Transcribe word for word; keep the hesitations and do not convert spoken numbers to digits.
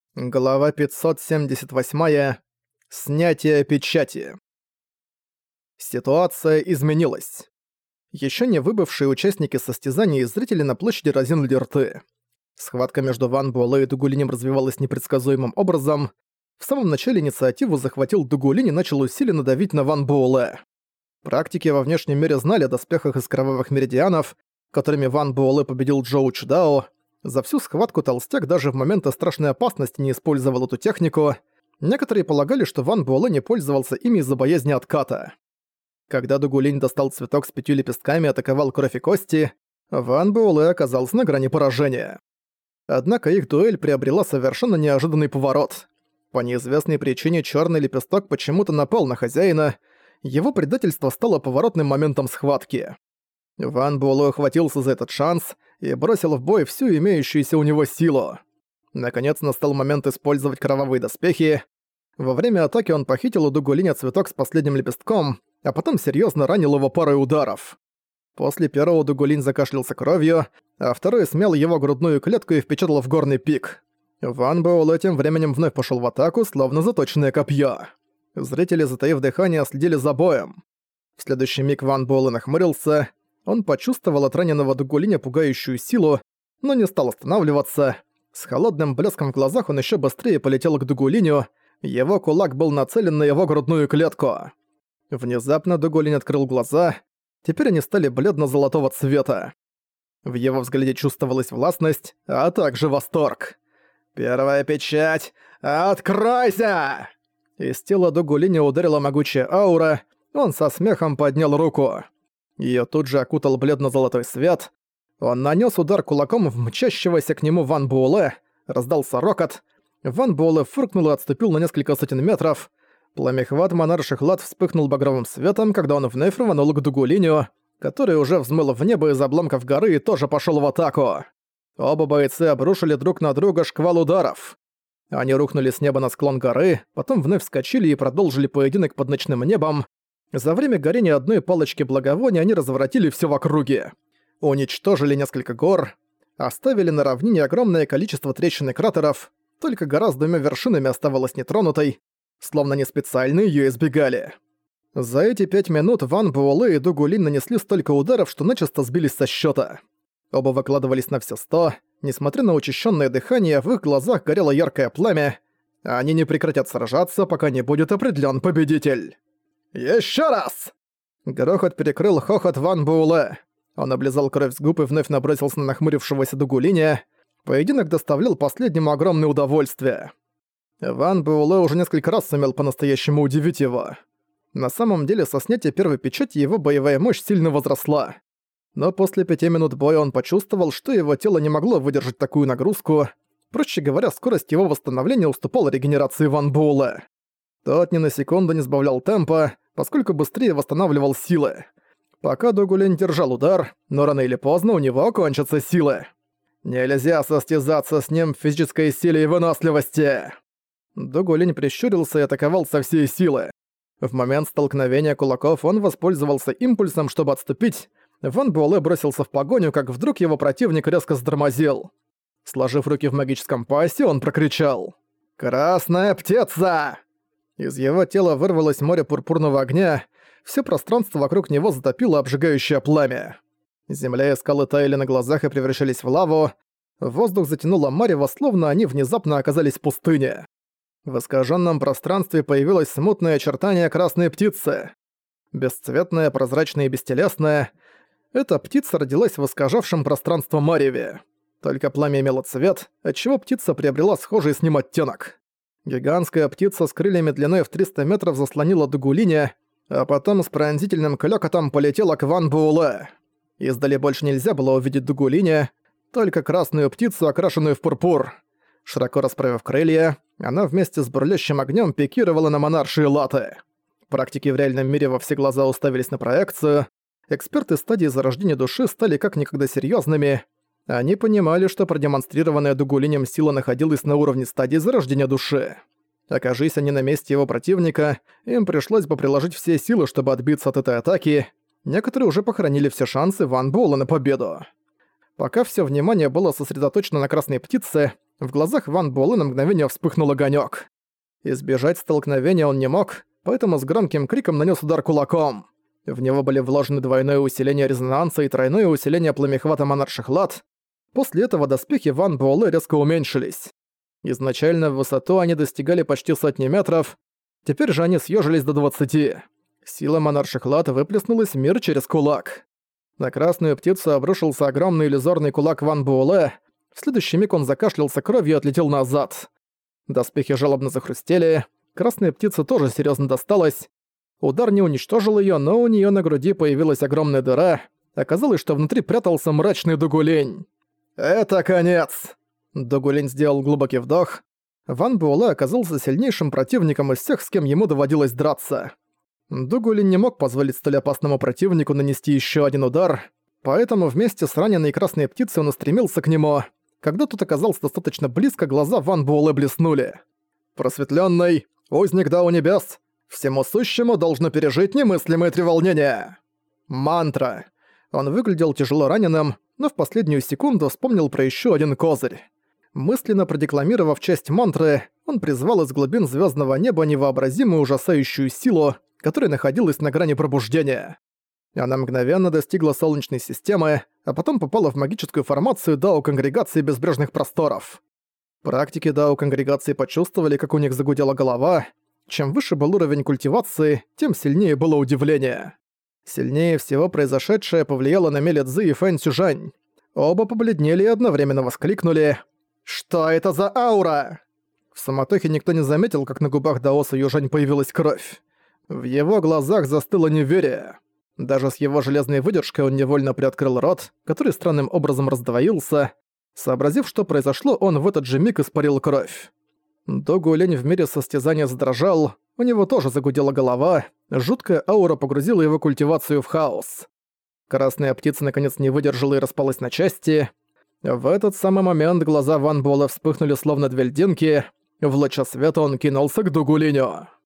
Глава пятьсот семьдесят восемь. Снятие печати. Ситуация изменилась. Ещё не выбывшие участники состязаний и зрители на площади разинули рты. Схватка между Ван Буэлэ и Дугулинем развивалась непредсказуемым образом. В самом начале инициативу захватил Дугулинь и начал усиленно давить на Ван Буэлэ. Практики во внешнем мире знали о доспехах из кровавых меридианов, которыми Ван Буэлэ победил Джоу Чдао. За всю схватку толстяк даже в моменты страшной опасности не использовал эту технику. Некоторые полагали, что Ван Буэлэ не пользовался ими из-за боязни отката. Когда Дугулинь достал цветок с пятью лепестками и атаковал кровь и кости, Ван Буэлэ оказался на грани поражения. Однако их дуэль приобрела совершенно неожиданный поворот. По неизвестной причине чёрный лепесток почему-то напал на хозяина. Его предательство стало поворотным моментом схватки. Ван Буэлэ ухватился за этот шанс и бросил в бой всю имеющуюся у него силу. Наконец настал момент использовать кровавые доспехи. Во время атаки он похитил у Дугулиня цветок с последним лепестком, а потом серьёзно ранил его парой ударов. После первого Дугулинь закашлялся кровью, а второй смял его грудную клетку и впечатал в горный пик. Ван Буэлэ тем временем вновь пошёл в атаку, словно заточенное копье. Зрители, затаив дыхание, следили за боем. В следующий миг Ван Буэлэ нахмурился. Он почувствовал от раненого Дугулиня пугающую силу, но не стал останавливаться. С холодным блеском в глазах он ещё быстрее полетел к Дугулиню. Его кулак был нацелен на его грудную клетку. Внезапно Дугулинь открыл глаза. Теперь они стали бледно-золотого цвета. В его взгляде чувствовалась властность, а также восторг. «Первая печать! Откройся!» Из тела Дугулиня ударила могучая аура. Он со смехом поднял руку. Её тут же окутал бледно-золотой свет. Он нанёс удар кулаком в мчащегося к нему Ван Буэлэ. Раздался рокот. Ван Буэлэ фыркнул и отступил на несколько сотен метров. Пламяхват монарших лад вспыхнул багровым светом, когда он вновь рванул к Дугулиню, который уже взмыл в небо из обломков горы и тоже пошёл в атаку. Оба бойцы обрушили друг на друга шквал ударов. Они рухнули с неба на склон горы, потом вновь вскочили и продолжили поединок под ночным небом. За время горения одной палочки благовония они разворотили всё в округе. Уничтожили несколько гор, оставили на равнине огромное количество трещин и кратеров, только гора с двумя вершинами оставалась нетронутой, словно они специально её избегали. За эти пять минут Ван Буэлэ и Дугулинь нанесли столько ударов, что начисто сбились со счёта. Оба выкладывались на все сто. Несмотря на учащённое дыхание, в их глазах горело яркое пламя. Они не прекратят сражаться, пока не будет определён победитель. «Ещё раз!» Грохот перекрыл хохот Ван Буэлэ. Он облизал кровь с губ и вновь набросился на нахмурившегося Дугулиня. Поединок доставлял последнему огромное удовольствие. Ван Буэлэ уже несколько раз сумел по-настоящему удивить его. На самом деле, со снятия первой печати его боевая мощь сильно возросла. Но после пяти минут боя он почувствовал, что его тело не могло выдержать такую нагрузку. Проще говоря, скорость его восстановления уступала регенерации Ван Буэлэ. Тот ни на секунду не сбавлял темпа, поскольку быстрее восстанавливал силы. Пока Дугулинь держал удар, но рано или поздно у него кончатся силы. Нельзя состязаться с ним в физической силе и выносливости. Дугулинь прищурился и атаковал со всей силы. В момент столкновения кулаков он воспользовался импульсом, чтобы отступить. Ван Буэлэ бросился в погоню, как вдруг его противник резко затормозил. Сложив руки в магическом пасе, он прокричал: «Красная птица!» Из его тела вырвалось море пурпурного огня, всё пространство вокруг него затопило обжигающее пламя. Земля и скалы таяли на глазах и превращались в лаву, воздух затянуло марево, словно они внезапно оказались в пустыне. В искаженном пространстве появилось смутное очертание красной птицы. Бесцветная, прозрачная и бестелесная, эта птица родилась в искажавшем пространство мареве. Только пламя имело цвет, отчего птица приобрела схожий с ним оттенок. Гигантская птица с крыльями длиной в триста метров заслонила Дугулиня, а потом с пронзительным клёкотом полетела к Ван Буэлэ. Издали больше нельзя было увидеть Дугулиня, только красную птицу, окрашенную в пурпур. Широко расправив крылья, она вместе с бурлящим огнём пикировала на монаршие латы. Практики в реальном мире во все глаза уставились на проекцию. Эксперты стадии зарождения души стали как никогда серьёзными. Они понимали, что продемонстрированная Дугулинем сила находилась на уровне стадии зарождения души. Окажись они на месте его противника, им пришлось бы приложить все силы, чтобы отбиться от этой атаки. Некоторые уже похоронили все шансы Ван Буэлэ на победу. Пока все внимание было сосредоточено на красной птице, В глазах Ван Буэлэ на мгновение вспыхнул огонёк. Избежать столкновения он не мог, поэтому с громким криком нанес удар кулаком. В него были вложены двойное усиление резонанса и тройное усиление пламяхвата монарших лад. После этого доспехи Ван Буэлэ резко уменьшились. Изначально в высоту они достигали почти сотни метров, теперь же они съежились до двадцати. Сила монарших лад выплеснулась в мир через кулак. На красную птицу обрушился огромный иллюзорный кулак Ван Буэлэ. В следующий миг он закашлялся кровью и отлетел назад. Доспехи жалобно захрустели. Красной птице тоже серьезно досталось. Удар не уничтожил ее, но у нее на груди появилась огромная дыра. Оказалось, что внутри прятался мрачный Дугулень. «Это конец!» Дугулень сделал глубокий вдох. Ван Буэлэ оказался сильнейшим противником из всех, с кем ему доводилось драться. Дугулень не мог позволить столь опасному противнику нанести еще один удар, поэтому вместе с раненой красной птицей он устремился к нему. Когда тот оказался достаточно близко, глаза Ван Буэлэ блеснули. «Просветлённый, узник Дао Небес, всему сущему должно пережить немыслимые треволнения!» Мантра. Он выглядел тяжело раненым, но в последнюю секунду вспомнил про еще один козырь. Мысленно продекламировав часть мантры, он призвал из глубин звездного неба невообразимую ужасающую силу, которая находилась на грани пробуждения. Она мгновенно достигла Солнечной системы, а потом попала в магическую формацию Дао-конгрегации Безбрежных Просторов. Практики Дао-конгрегации почувствовали, как у них загудела голова. Чем выше был уровень культивации, тем сильнее было удивление. Сильнее всего произошедшее повлияло на Меле Цзы и Фэн Цюжань. Оба побледнели и одновременно воскликнули: «Что это за аура?» В суматохе никто не заметил, как на губах Даоса Южань появилась кровь. В его глазах застыло неверие. Даже с его железной выдержкой он невольно приоткрыл рот, который странным образом раздвоился. Сообразив, что произошло, он в этот же миг испарил кровь. Дугулень в мире состязания задрожал, у него тоже загудела голова, жуткая аура погрузила его культивацию в хаос. Красная птица наконец не выдержала и распалась на части. В этот самый момент глаза Ван Буэлэ вспыхнули словно две льдинки. В луче света он кинулся к Дугуленю.